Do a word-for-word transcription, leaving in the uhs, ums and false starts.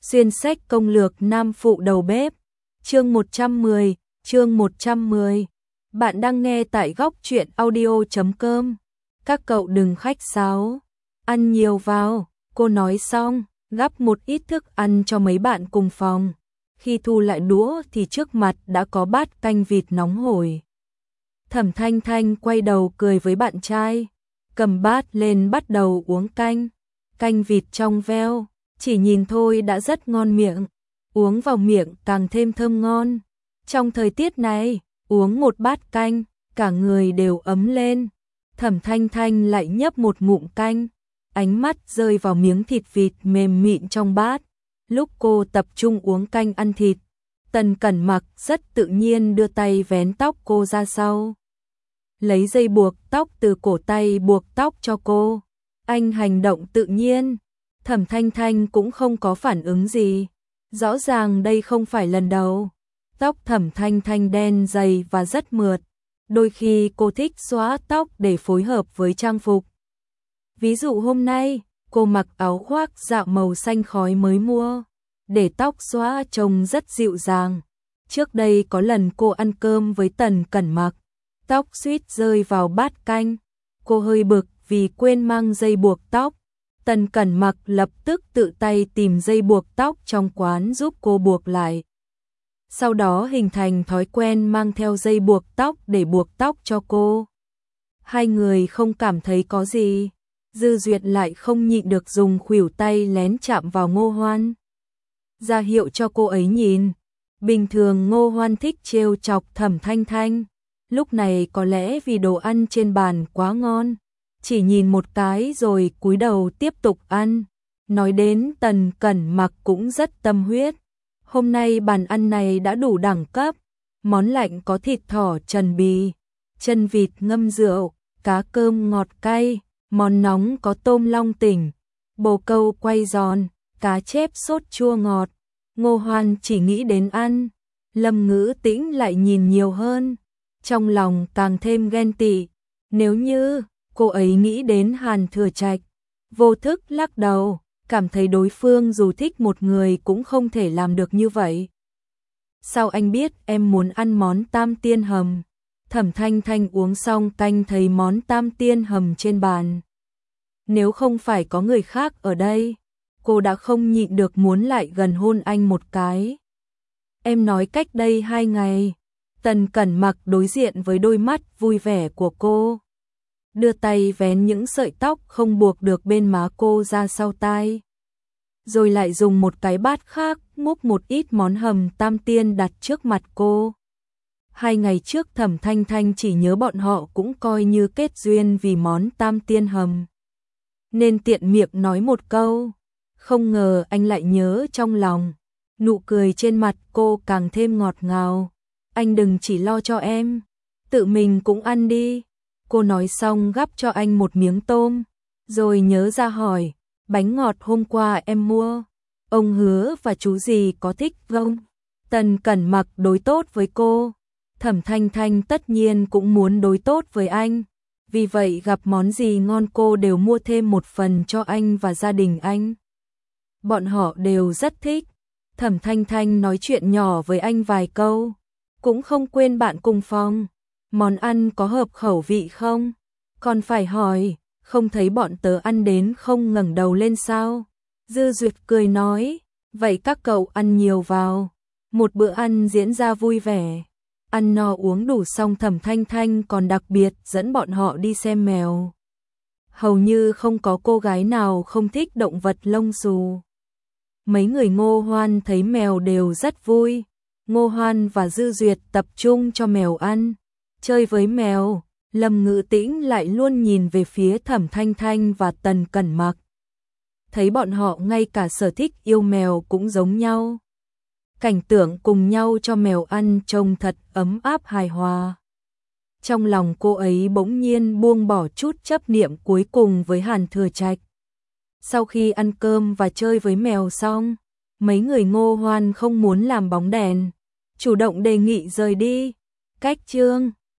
Xuyên sách công lược nam phụ đầu bếp. Chương một trăm mười, chương một trăm mười. Bạn đang nghe tại góc truyện audio chấm com. Các cậu đừng khách sáo, ăn nhiều vào, cô nói xong, gắp một ít thức ăn cho mấy bạn cùng phòng. Khi thu lại đũa thì trước mặt đã có bát canh vịt nóng hổi. Thẩm Thanh Thanh quay đầu cười với bạn trai, cầm bát lên bắt đầu uống canh. Canh vịt trong veo, chỉ nhìn thôi đã rất ngon miệng, uống vào miệng càng thêm thơm ngon. Trong thời tiết này, uống một bát canh, cả người đều ấm lên. Thẩm Thanh Thanh lại nhấp một ngụm canh, ánh mắt rơi vào miếng thịt vịt mềm mịn trong bát. Lúc cô tập trung uống canh ăn thịt, Tần Cẩn Mặc rất tự nhiên đưa tay vén tóc cô ra sau, lấy dây buộc tóc từ cổ tay buộc tóc cho cô. Anh hành động tự nhiên, Thẩm Thanh Thanh cũng không có phản ứng gì. Rõ ràng đây không phải lần đầu. Tóc Thẩm Thanh Thanh đen dày và rất mượt. Đôi khi cô thích xóa tóc để phối hợp với trang phục. Ví dụ hôm nay, cô mặc áo khoác dạo màu xanh khói mới mua, để tóc xóa trông rất dịu dàng. Trước đây có lần cô ăn cơm với Tần Cẩn Mặc, tóc suýt rơi vào bát canh. Cô hơi bực vì quên mang dây buộc tóc. Tần Cẩn Mặc lập tức tự tay tìm dây buộc tóc trong quán giúp cô buộc lại. Sau đó hình thành thói quen mang theo dây buộc tóc để buộc tóc cho cô. Hai người không cảm thấy có gì. Dư Duyệt lại không nhịn được dùng khuỷu tay lén chạm vào Ngô Hoan, ra hiệu cho cô ấy nhìn. Bình thường Ngô Hoan thích trêu chọc Thẩm Thanh Thanh. Lúc này có lẽ vì đồ ăn trên bàn quá ngon, chỉ nhìn một cái rồi cúi đầu tiếp tục ăn. Nói đến Tần Cẩn Mặc cũng rất tâm huyết. Hôm nay bàn ăn này đã đủ đẳng cấp. Món lạnh có thịt thỏ trần bì, chân vịt ngâm rượu, cá cơm ngọt cay. Món nóng có tôm long tỉnh, bồ câu quay giòn, cá chép sốt chua ngọt. Ngô Hoan chỉ nghĩ đến ăn, Lâm Ngữ Tĩnh lại nhìn nhiều hơn, trong lòng càng thêm ghen tị. Nếu như cô ấy nghĩ đến Hàn Thừa Trạch, vô thức lắc đầu, cảm thấy đối phương dù thích một người cũng không thể làm được như vậy. Sao anh biết em muốn ăn món tam tiên hầm? Thẩm Thanh Thanh uống xong canh thấy món tam tiên hầm trên bàn. Nếu không phải có người khác ở đây, cô đã không nhịn được muốn lại gần hôn anh một cái. Em nói cách đây hai ngày. Tần Cẩn Mặc đối diện với đôi mắt vui vẻ của cô, đưa tay vén những sợi tóc không buộc được bên má cô ra sau tai, rồi lại dùng một cái bát khác múc một ít món hầm tam tiên đặt trước mặt cô. Hai ngày trước Thẩm Thanh Thanh chỉ nhớ bọn họ cũng coi như kết duyên vì món tam tiên hầm, nên tiện miệng nói một câu. Không ngờ anh lại nhớ trong lòng. Nụ cười trên mặt cô càng thêm ngọt ngào. Anh đừng chỉ lo cho em, tự mình cũng ăn đi. Cô nói xong gắp cho anh một miếng tôm, rồi nhớ ra hỏi, bánh ngọt hôm qua em mua, ông Hứa và chú gì có thích không? Tần Cẩn Mặc đối tốt với cô, Thẩm Thanh Thanh tất nhiên cũng muốn đối tốt với anh. Vì vậy gặp món gì ngon cô đều mua thêm một phần cho anh và gia đình anh. Bọn họ đều rất thích. Thẩm Thanh Thanh nói chuyện nhỏ với anh vài câu, cũng không quên bạn cùng phòng. Món ăn có hợp khẩu vị không? Còn phải hỏi, không thấy bọn tớ ăn đến không ngẩng đầu lên sao? Dư Duyệt cười nói, vậy các cậu ăn nhiều vào. Một bữa ăn diễn ra vui vẻ. Ăn no uống đủ xong Thẩm Thanh Thanh còn đặc biệt dẫn bọn họ đi xem mèo. Hầu như không có cô gái nào không thích động vật lông xù. Mấy người Ngô Hoan thấy mèo đều rất vui. Ngô Hoan và Dư Duyệt tập trung cho mèo ăn, chơi với mèo. Lâm Ngữ Tĩnh lại luôn nhìn về phía Thẩm Thanh Thanh và Tần Cẩn Mặc. Thấy bọn họ ngay cả sở thích yêu mèo cũng giống nhau. Cảnh tượng cùng nhau cho mèo ăn trông thật ấm áp hài hòa. Trong lòng cô ấy bỗng nhiên buông bỏ chút chấp niệm cuối cùng với Hàn Thừa Trạch. Sau khi ăn cơm và chơi với mèo xong, mấy người Ngô Hoan không muốn làm bóng đèn, chủ động đề nghị rời đi. Cách chương